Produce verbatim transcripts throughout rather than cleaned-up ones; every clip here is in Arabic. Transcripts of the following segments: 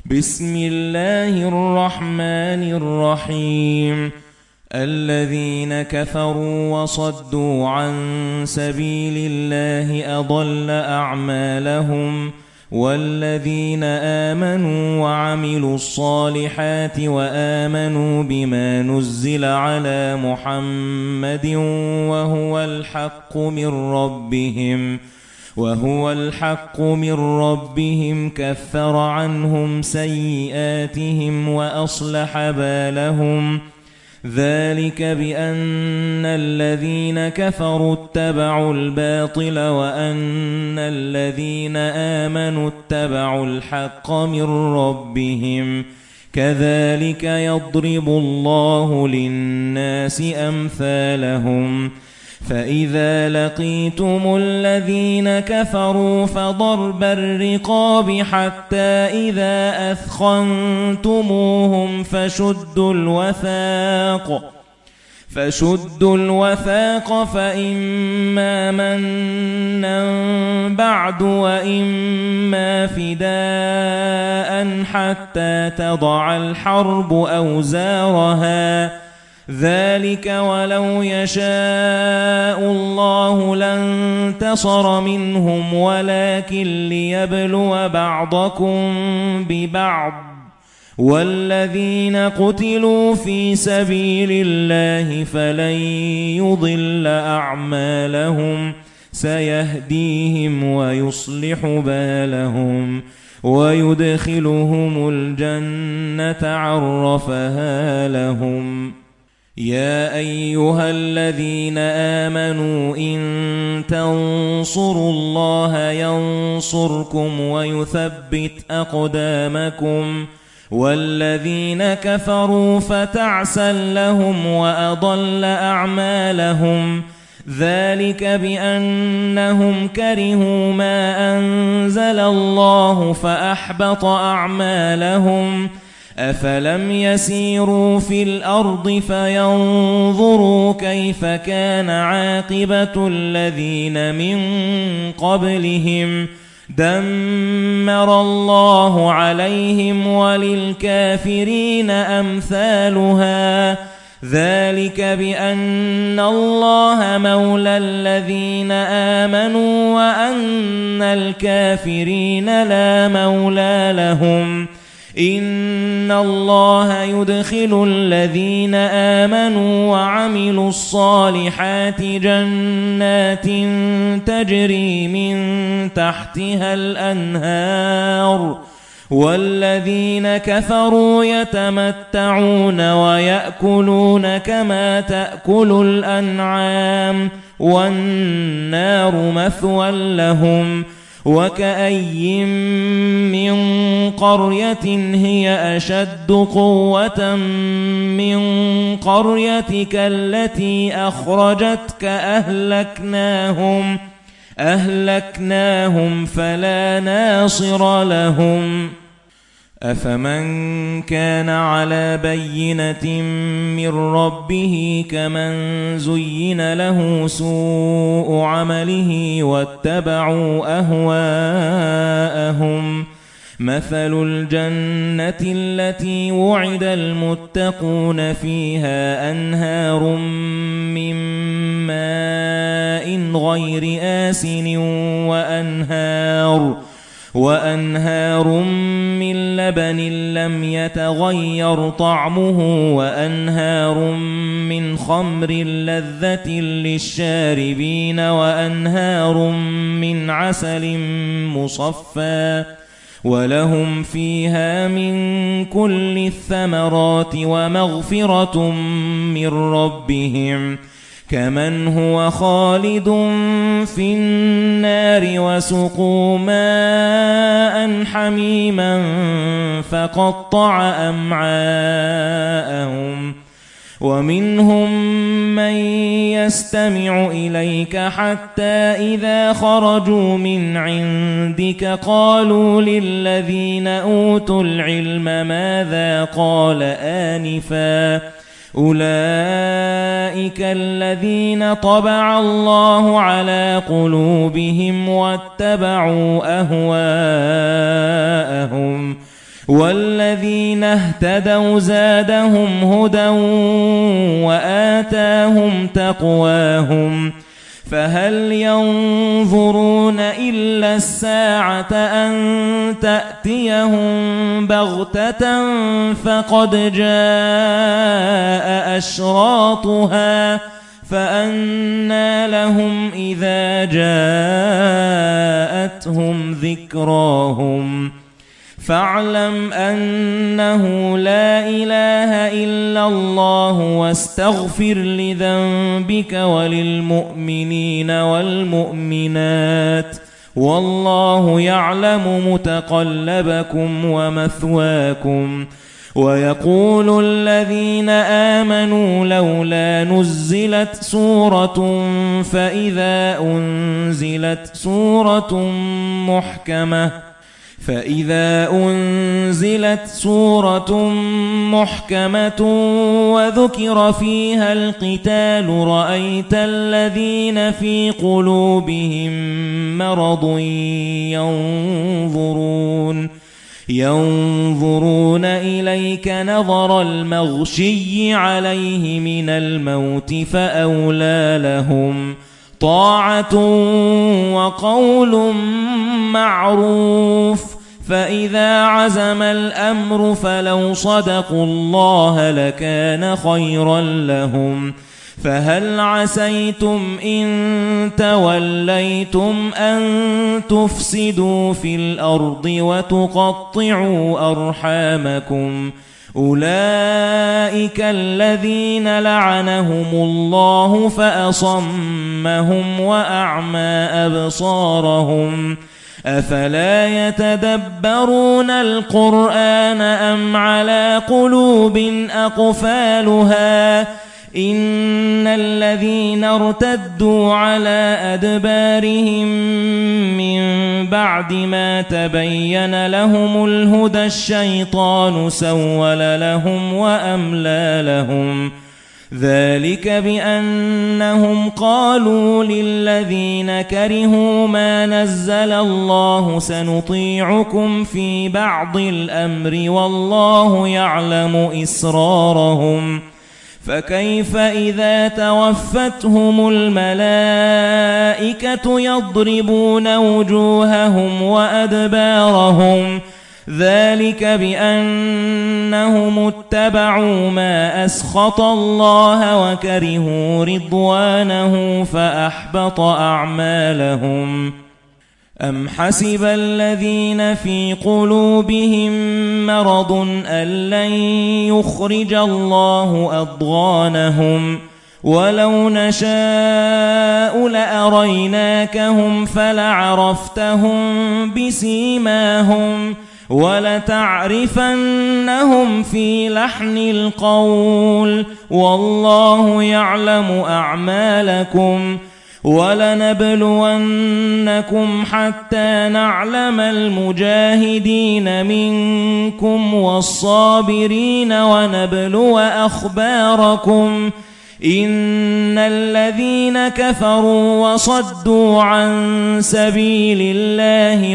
بسم الله الرحمن الرحيم. الذين كفروا وصدوا عن سبيل الله أضل أعمالهم، والذين آمنوا وعملوا الصالحات وآمنوا بما نزل على محمد وهو الحق من ربهم وهو الحق من ربهم كفر عنهم سيئاتهم وأصلح بالهم. ذلك بأن الذين كفروا اتبعوا الباطل وأن الذين آمنوا اتبعوا الحق من ربهم. كذلك يضرب الله للناس أمثالهم. فإذا لقيتم الذين كفروا فضرب الرقاب حتى إذا أثخنتموهم فشدوا الوثاق فشدوا الوثاق فإما منا بعد وإما فداء حتى تضع الحرب أوزارها. ذلك ولو يشاء الله لانتصر منهم ولكن ليبلو بعضكم ببعض. والذين قتلوا في سبيل الله فلن يضل أعمالهم سيهديهم ويصلح بالهم ويدخلهم الجنة عرفها لهم. يا أيها الذين آمنوا إن تنصروا الله ينصركم ويثبت أقدامكم. والذين كفروا فتعسا لهم وأضل أعمالهم. ذلك بأنهم كرهوا ما أنزل الله فأحبط أعمالهم. أفلم يسيروا في الأرض فينظروا كيف كان عاقبة الذين من قبلهم. دمر الله عليهم وللكافرين أمثالها. ذلك بأن الله مولى الذين آمنوا وأن الكافرين لا مولى لهم. إن الله يدخل الذين آمنوا وعملوا الصالحات جنات تجري من تحتها الأنهار. والذين كفروا يتمتعون ويأكلون كما تأكل الأنعام والنار مثوى لهم. وكأي من قرية هي أشد قوة من قريتك التي أخرجتك أهلكناهم أهلكناهم فلا ناصر لهم. أفمن كان على بينة من ربه كمن زين له سوء عمله واتبعوا أهواءهم. مثل الجنة التي وعد المتقون فيها أنهار من ماء غير آسن وأنهار وأنهار من لبن لم يتغير طعمه وأنهار من خمر لذة للشاربين وأنهار من عسل مصفى ولهم فيها من كل الثمرات ومغفرة من ربهم. كمن هو خالد في النار وسقوا ماء حميما فقطع أمعاءهم. ومنهم من يستمع إليك حتى إذا خرجوا من عندك قالوا للذين أوتوا العلم ماذا قال آنفا. أولئك الذين طبع الله على قلوبهم واتبعوا أهواءهم. والذين اهتدوا زادهم هدى وآتاهم تقواهم فهل ينظرون إلا الساعة أن تأتيهم بغتة فقد جاء أشراطها فأنى لهم إذا جاءتهم ذكراهم فاعلم أنه لا إله إلا الله واستغفر لذنبك وللمؤمنين والمؤمنات والله يعلم متقلبكم ومثواكم ويقول الذين آمنوا لولا نزلت سورة فإذا أنزلت سورة محكمة فإذا أنزلت سورة محكمة وذكر فيها القتال رأيت الذين في قلوبهم مرض ينظرون ينظرون إليك نظر المغشي عليه من الموت فأولى لهم طاعة وقول معروف فإذا عزم الأمر فلو صدقوا الله لكان خيرا لهم فهل عسيتم إن توليتم أن تفسدوا في الأرض وتقطعوا أرحامكم أولئك الذين لعنهم الله فأصمهم وأعمى أبصارهم أفلا يتدبرون القرآن أم على قلوب أقفالها إن الذين ارتدوا على أدبارهم من بعد ما تبين لهم الهدى الشيطان سول لهم وأملى لهم ذلك بأنهم قالوا للذين كرهوا ما نزل الله سنطيعكم في بعض الأمر والله يعلم إسرارهم فكيف إذا توفتهم الملائكة يضربون وجوههم وأدبارهم ذلك بأنهم اتبعوا ما أسخط الله وكرهوا رضوانه فأحبط أعمالهم أم حسب الذين في قلوبهم مرض أن لن يخرج الله أضغانهم ولو نشاء لأريناكهم فلعرفتهم بسيماهم ولتعرفنهم في لحن القول والله يعلم أعمالكم ولنبلونكم حتى نعلم المجاهدين منكم والصابرين ونبلو أخباركم إن الذين كفروا وصدوا عن سبيل الله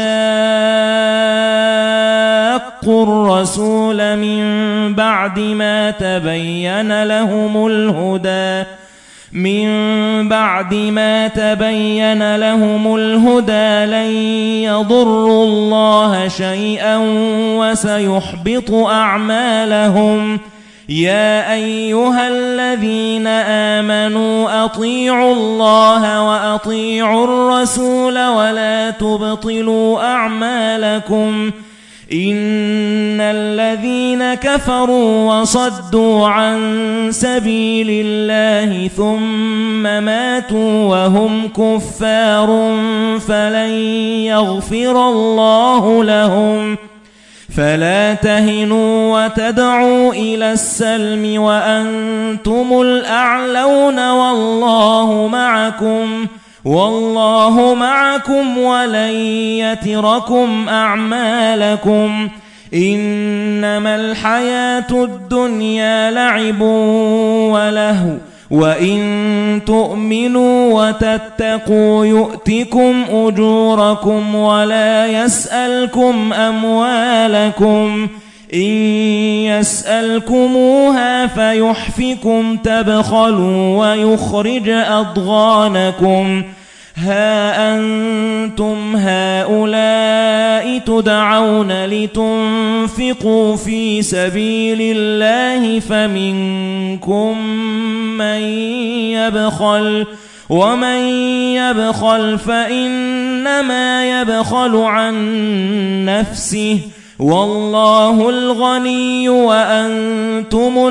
وشاقوا الرسول من بعد ما تبين لهم الهدى من بعد ما تبين لهم الهدى لن يضروا الله شيئا وسيحبط أعمالهم يا أيها الذين آمنوا أطيعوا الله وأطيعوا الرسول ولا تبطلوا أعمالكم إن الذين كفروا وصدوا عن سبيل الله ثم ماتوا وهم كفار فلن يغفر الله لهم فلا تهنوا وتدعوا إلى السلم وأنتم الأعلون والله معكم والله معكم ولن يتركم أعمالكم إنما الحياة الدنيا لعب ولهو وَإِن تُؤْمِنُوا وَتَتَّقُوا يُؤْتِكُمْ أُجُورَكُمْ وَلَا يَسْأَلْكُمْ أَمْوَالَكُمْ إِن يَسْأَلْكُمُوهَا فَيُحْفِكُمْ تَبْخَلُوا وَيُخْرِجْ أَضْغَانَكُمْ ها أنتم هؤلاء تدعون لتنفقوا في سبيل الله فمنكم من يبخل ومن يبخل فإنما يبخل عن نفسه والله الغني وأنتم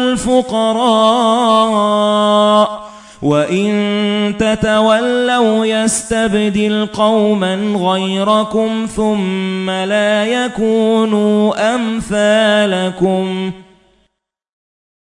الفقراء وَإِن تَتَوَلَّوْا يَسْتَبْدِلْ قَوْمًا غَيْرَكُمْ ثُمَّ لَا يَكُونُوا أَمْثَالَكُمْ